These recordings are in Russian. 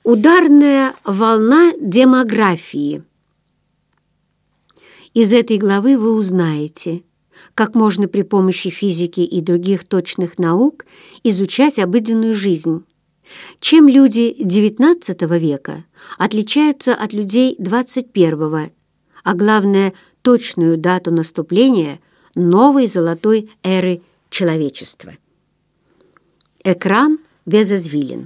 Ударная волна демографии. Из этой главы вы узнаете, как можно при помощи физики и других точных наук изучать обыденную жизнь, чем люди XIX века отличаются от людей XXI, а главное, точную дату наступления новой золотой эры человечества. Экран без извилин.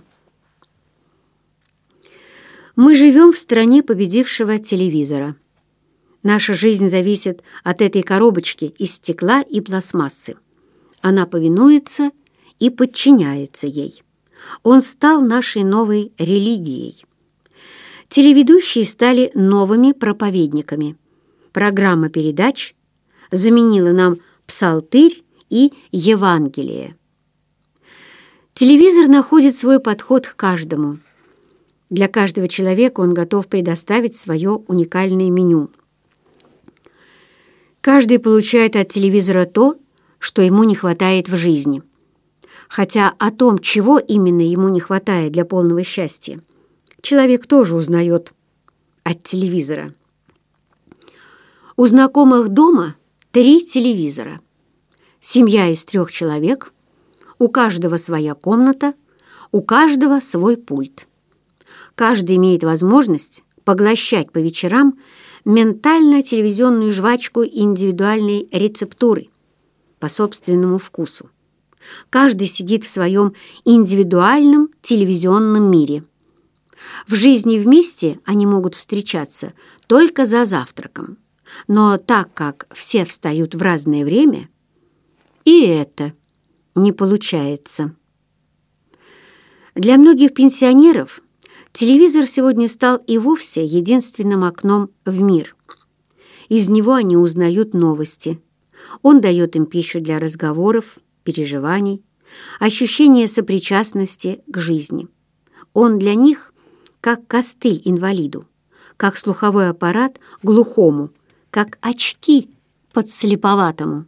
Мы живем в стране победившего телевизора. Наша жизнь зависит от этой коробочки из стекла и пластмассы. Она повинуется и подчиняется ей. Он стал нашей новой религией. Телеведущие стали новыми проповедниками. Программа передач заменила нам псалтырь и Евангелие. Телевизор находит свой подход к каждому. Для каждого человека он готов предоставить свое уникальное меню. Каждый получает от телевизора то, что ему не хватает в жизни. Хотя о том, чего именно ему не хватает для полного счастья, человек тоже узнает от телевизора. У знакомых дома 3 телевизора. Семья из 3 человек, у каждого своя комната, у каждого свой пульт. Каждый имеет возможность поглощать по вечерам ментально-телевизионную жвачку индивидуальной рецептуры по собственному вкусу. Каждый сидит в своем индивидуальном телевизионном мире. В жизни вместе они могут встречаться только за завтраком, но так как все встают в разное время, и это не получается. Для многих пенсионеров телевизор сегодня стал и вовсе единственным окном в мир. Из него они узнают новости. Он дает им пищу для разговоров, переживаний, ощущения сопричастности к жизни. Он для них как костыль инвалиду, как слуховой аппарат глухому, как очки подслеповатому.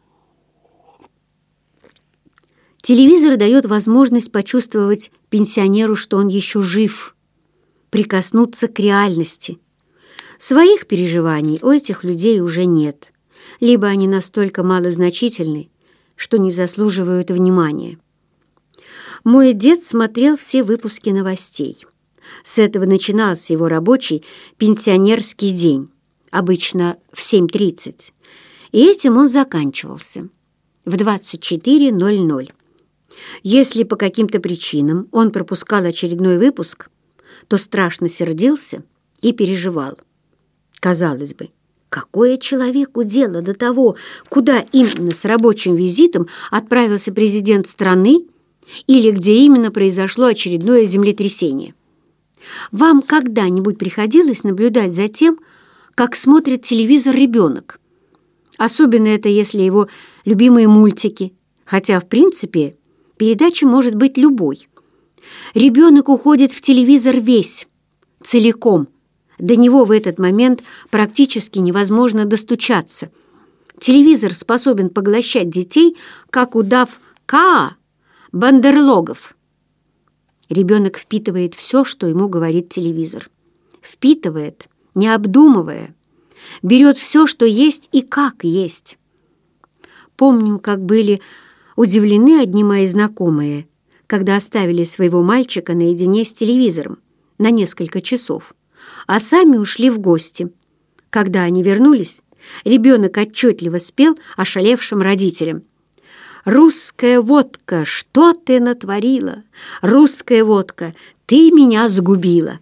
Телевизор дает возможность почувствовать пенсионеру, что он еще жив, прикоснуться к реальности. Своих переживаний у этих людей уже нет, либо они настолько малозначительны, что не заслуживают внимания. Мой дед смотрел все выпуски новостей. С этого начинался его рабочий пенсионерский день, обычно в 7:30, и этим он заканчивался в 24:00. Если по каким-то причинам он пропускал очередной выпуск, то страшно сердился и переживал. Казалось бы, какое человеку дело до того, куда именно с рабочим визитом отправился президент страны или где именно произошло очередное землетрясение? Вам когда-нибудь приходилось наблюдать за тем, как смотрит телевизор ребенок? Особенно это, если его любимые мультики, хотя, в принципе, передача может быть любой. Ребенок уходит в телевизор весь, целиком. До него в этот момент практически невозможно достучаться. Телевизор способен поглощать детей, как удав Каа Бандерлогов. Ребенок впитывает все, что ему говорит телевизор. Впитывает, не обдумывая. Берет все, что есть и как есть. Помню, как были удивлены одни мои знакомые, когда оставили своего мальчика наедине с телевизором на несколько часов, а сами ушли в гости. Когда они вернулись, ребенок отчетливо спел ошалевшим родителям: «Русская водка, что ты натворила? Русская водка, ты меня сгубила!»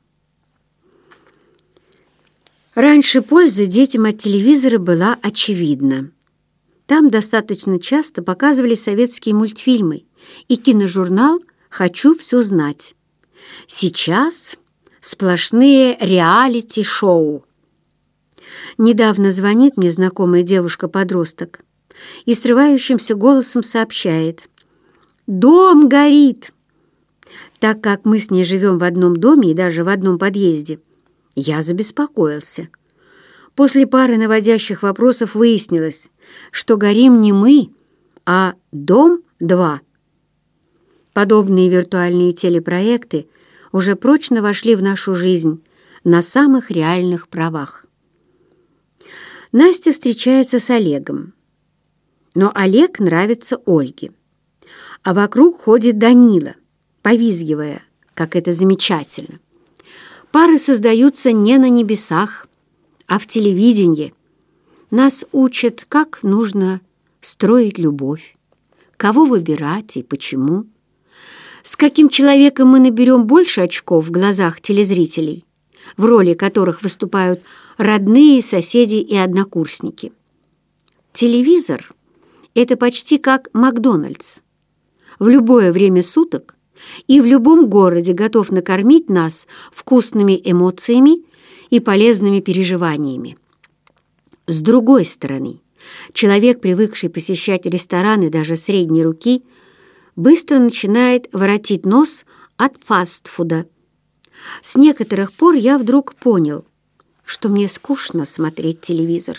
Раньше польза детям от телевизора была очевидна. Там достаточно часто показывали советские мультфильмы и киножурнал «Хочу все знать». Сейчас сплошные реалити-шоу. Недавно звонит мне знакомая девушка-подросток и срывающимся голосом сообщает: «Дом горит!» Так как мы с ней живем в одном доме и даже в одном подъезде, я забеспокоился. После пары наводящих вопросов выяснилось, что горим не мы, а Дом-2. Подобные виртуальные телепроекты уже прочно вошли в нашу жизнь на самых реальных правах. Настя встречается с Олегом, но Олег нравится Ольге, а вокруг ходит Данила, повизгивая, как это замечательно. Пары создаются не на небесах, а в телевидении. Нас учат, как нужно строить любовь, кого выбирать и почему. С каким человеком мы наберем больше очков в глазах телезрителей, в роли которых выступают родные, соседи и однокурсники. Телевизор — это почти как Макдональдс. В любое время суток и в любом городе готов накормить нас вкусными эмоциями и полезными переживаниями. С другой стороны, человек, привыкший посещать рестораны даже средней руки, быстро начинает воротить нос от фастфуда. С некоторых пор я вдруг понял, что мне скучно смотреть телевизор.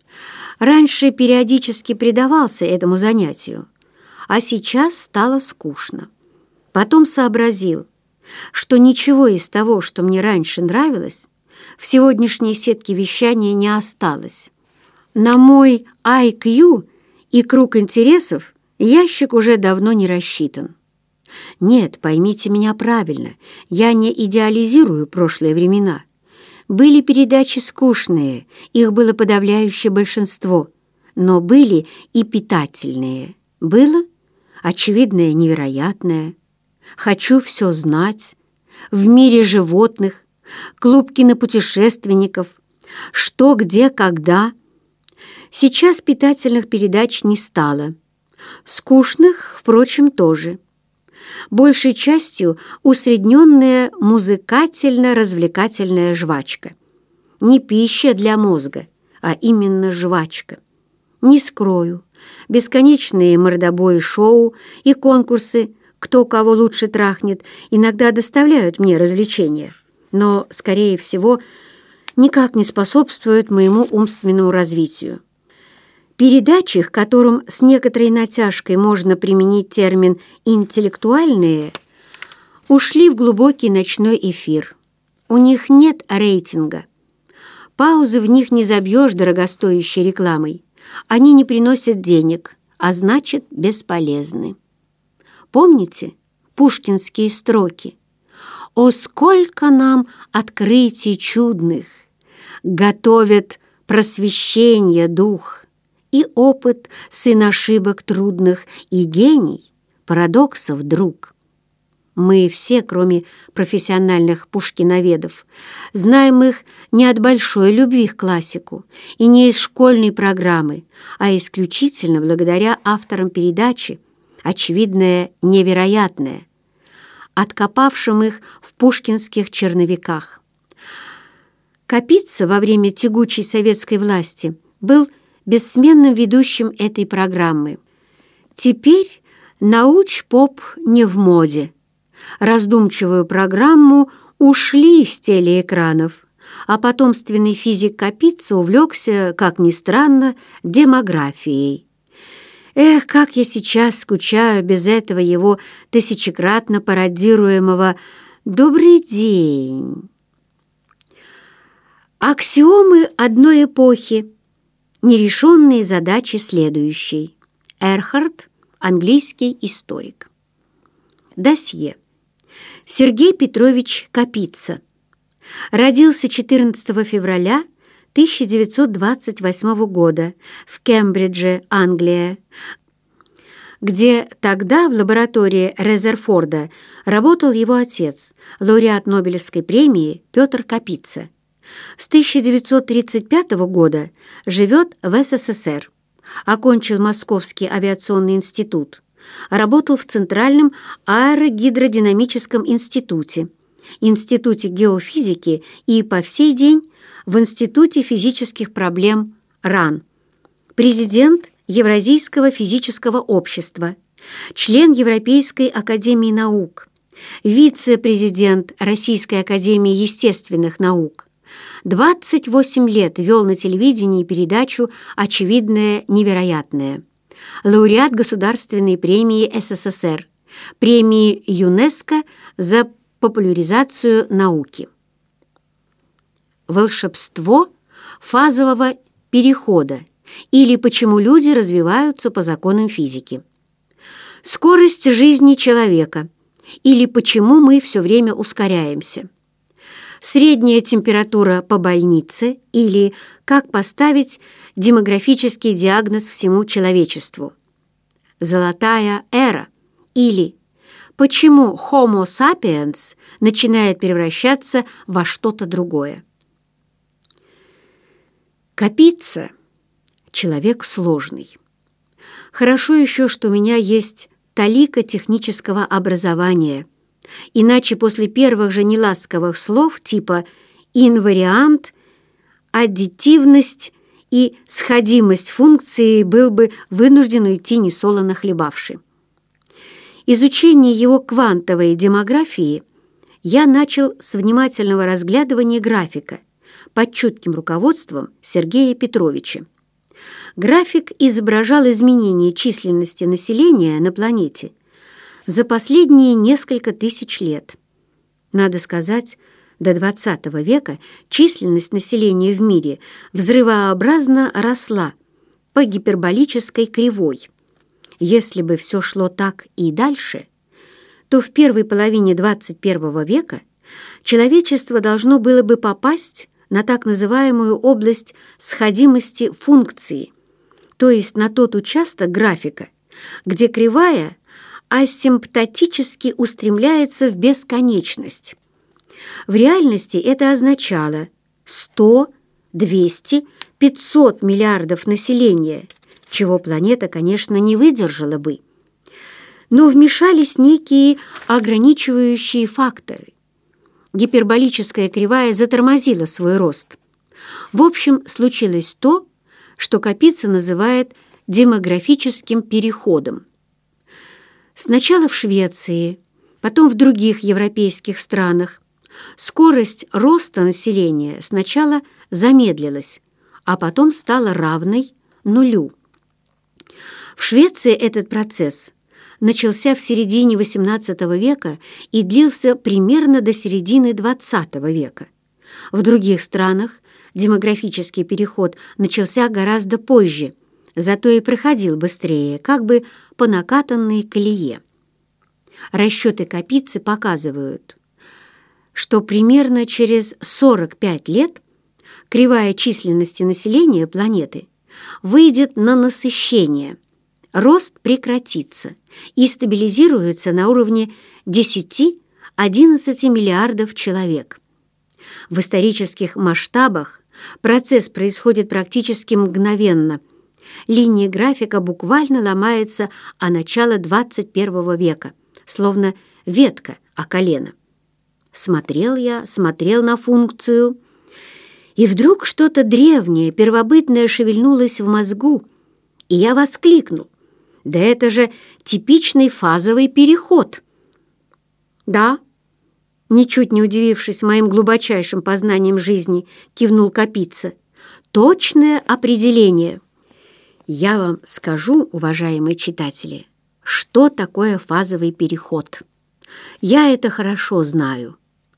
Раньше периодически предавался этому занятию, а сейчас стало скучно. Потом сообразил, что ничего из того, что мне раньше нравилось, в сегодняшней сетке вещания не осталось. На мой IQ и круг интересов ящик уже давно не рассчитан. Нет, поймите меня правильно, я не идеализирую прошлые времена. Были передачи скучные, их было подавляющее большинство, но были и питательные. Было очевидное невероятное, «Хочу все знать», «В мире животных», «Клуб кинопутешественников», «Что, где, когда». Сейчас питательных передач не стало. Скучных, впрочем, тоже. Большей частью усредненная музыкательно-развлекательная жвачка. Не пища для мозга, а именно жвачка. Не скрою, бесконечные мордобои шоу и конкурсы «Кто кого лучше трахнет» иногда доставляют мне развлечения, но, скорее всего, никак не способствуют моему умственному развитию. Передачи, к которым с некоторой натяжкой можно применить термин «интеллектуальные», ушли в глубокий ночной эфир. У них нет рейтинга. Паузы в них не забьешь дорогостоящей рекламой. Они не приносят денег, а значит, бесполезны. Помните пушкинские строки? «О, сколько нам открытий чудных! Готовят просвещение дух, и опыт сын ошибок трудных, и гений парадоксов друг». Мы все, кроме профессиональных пушкиноведов, знаем их не от большой любви к классику и не из школьной программы, а исключительно благодаря авторам передачи «Очевидное невероятное», откопавшим их в пушкинских черновиках. Капица во время тягучей советской власти был бессменным ведущим этой программы. Теперь науч-поп не в моде. Раздумчивую программу ушли с телеэкранов, а потомственный физик Капица увлекся, как ни странно, демографией. Эх, как я сейчас скучаю без этого его тысячекратно пародируемого «Добрый день». Аксиомы одной эпохи. Нерешенные задачи следующей. Эрхард, английский историк. Досье. Сергей Петрович Капица. Родился 14 февраля 1928 года в Кембридже, Англия, где тогда в лаборатории Резерфорда работал его отец, лауреат Нобелевской премии Петр Капица. С 1935 года живет в СССР. Окончил Московский авиационный институт. Работал в Центральном аэрогидродинамическом институте, Институте геофизики и по сей день в Институте физических проблем РАН. Президент Евразийского физического общества, член Европейской академии наук, вице-президент Российской академии естественных наук. 28 лет вел на телевидении передачу «Очевидное невероятное». Лауреат Государственной премии СССР, премии ЮНЕСКО за популяризацию науки. Волшебство фазового перехода или почему люди развиваются по законам физики. Скорость жизни человека или почему мы все время ускоряемся. Средняя температура по больнице или как поставить демографический диагноз всему человечеству. Золотая эра или почему Homo sapiens начинает превращаться во что-то другое. Капица – человек сложный. Хорошо еще, что у меня есть талика технического образования, иначе после первых же неласковых слов типа инвариант, аддитивность и сходимость функции был бы вынужден уйти несолоно хлебавши. Изучение его квантовой демографии я начал с внимательного разглядывания графика под чутким руководством Сергея Петровича. График изображал изменение численности населения на планете за последние несколько тысяч лет. Надо сказать, до XX века численность населения в мире взрывообразно росла по гиперболической кривой. Если бы все шло так и дальше, то в первой половине XXI века человечество должно было бы попасть на так называемую область сходимости функции, то есть на тот участок графика, где кривая асимптотически устремляется в бесконечность. В реальности это означало 100, 200, 500 миллиардов населения, чего планета, конечно, не выдержала бы. Но вмешались некие ограничивающие факторы. Гиперболическая кривая затормозила свой рост. В общем, случилось то, что Капица называет демографическим переходом. Сначала в Швеции, потом в других европейских странах скорость роста населения сначала замедлилась, а потом стала равной нулю. В Швеции этот процесс начался в середине XVIII века и длился примерно до середины XX века. В других странах демографический переход начался гораздо позже, зато и проходил быстрее, как бы по накатанной колее. Расчеты Капицы показывают, что примерно через 45 лет кривая численности населения планеты выйдет на насыщение, рост прекратится и стабилизируется на уровне 10-11 миллиардов человек. В исторических масштабах процесс происходит практически мгновенно. Линия графика буквально ломается о начало XXI века, словно ветка о колено. Смотрел на функцию, и вдруг что-то древнее, первобытное шевельнулось в мозгу, и я воскликнул: «Да это же типичный фазовый переход!» «Да», ничуть не удивившись моим глубочайшим познанием жизни, кивнул Капица. «Точное определение!» Я вам скажу, уважаемые читатели, что такое фазовый переход. Я это хорошо знаю.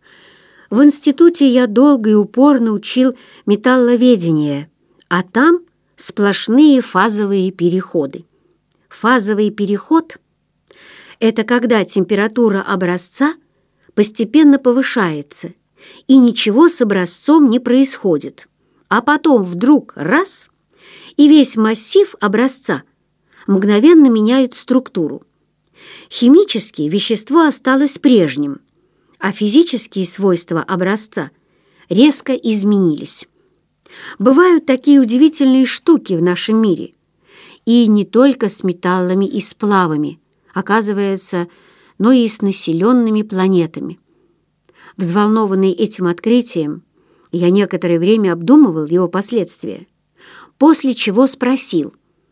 В институте я долго и упорно учил металловедение, а там сплошные фазовые переходы. Фазовый переход – это когда температура образца постепенно повышается, и ничего с образцом не происходит, а потом вдруг раз – и весь массив образца мгновенно меняет структуру. Химически вещество осталось прежним, а физические свойства образца резко изменились. Бывают такие удивительные штуки в нашем мире. И не только с металлами и сплавами, оказывается, но и с населенными планетами. Взволнованный этим открытием, я некоторое время обдумывал его последствия, после чего спросил: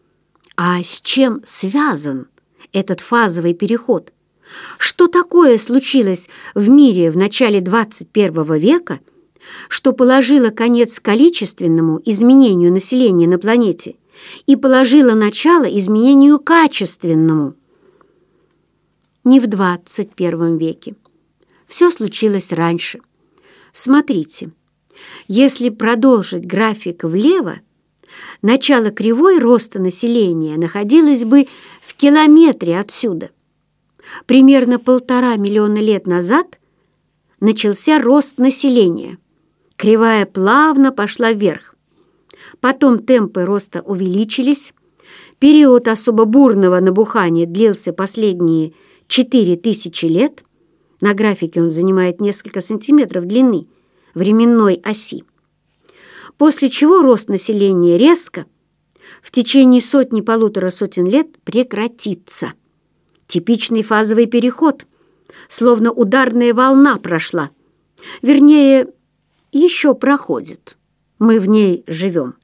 а с чем связан этот фазовый переход? Что такое случилось в мире в начале XXI века, что положило конец количественному изменению населения на планете и положило начало изменению качественному? Не в XXI веке. Все случилось раньше. Смотрите, если продолжить график влево, начало кривой роста населения находилось бы в километре отсюда. Примерно 1,5 миллиона лет назад начался рост населения. Кривая плавно пошла вверх. Потом темпы роста увеличились. Период особо бурного набухания длился последние 4000 лет. На графике он занимает несколько сантиметров длины временной оси. После чего рост населения резко в течение сотни-полутора сотен лет прекратится. Типичный фазовый переход, словно ударная волна прошла. Вернее, еще проходит. Мы в ней живем.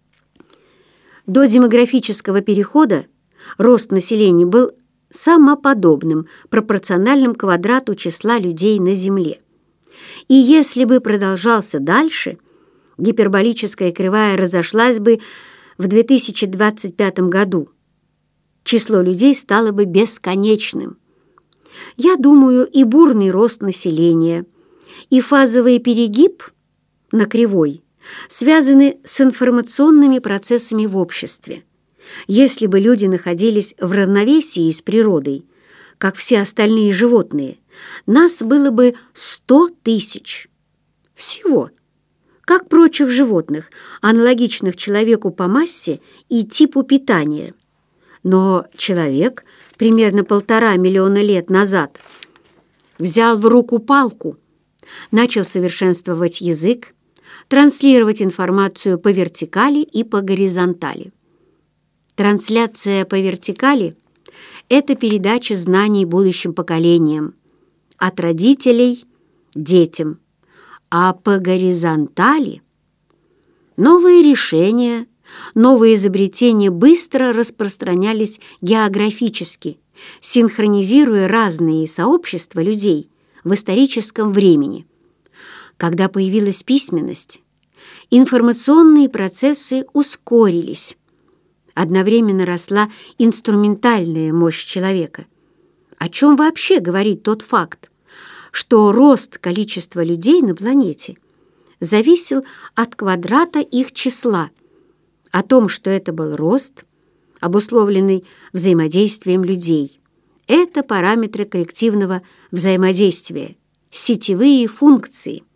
До демографического перехода рост населения был самоподобным, пропорциональным квадрату числа людей на Земле. И если бы продолжался дальше, гиперболическая кривая разошлась бы в 2025 году. Число людей стало бы бесконечным. Я думаю, и бурный рост населения, и фазовый перегиб на кривой связаны с информационными процессами в обществе. Если бы люди находились в равновесии с природой, как все остальные животные, нас было бы 100 тысяч. Всего. Как прочих животных, аналогичных человеку по массе и типу питания. Но человек примерно 1,5 миллиона лет назад взял в руку палку, начал совершенствовать язык, транслировать информацию по вертикали и по горизонтали. Трансляция по вертикали – это передача знаний будущим поколениям, от родителей – детям, а по горизонтали – новые решения, новые изобретения быстро распространялись географически, синхронизируя разные сообщества людей в историческом времени. Когда появилась письменность, информационные процессы ускорились. Одновременно росла инструментальная мощь человека. О чем вообще говорит тот факт, что рост количества людей на планете зависел от квадрата их числа, о том, что это был рост, обусловленный взаимодействием людей. Это параметры коллективного взаимодействия, сетевые функции.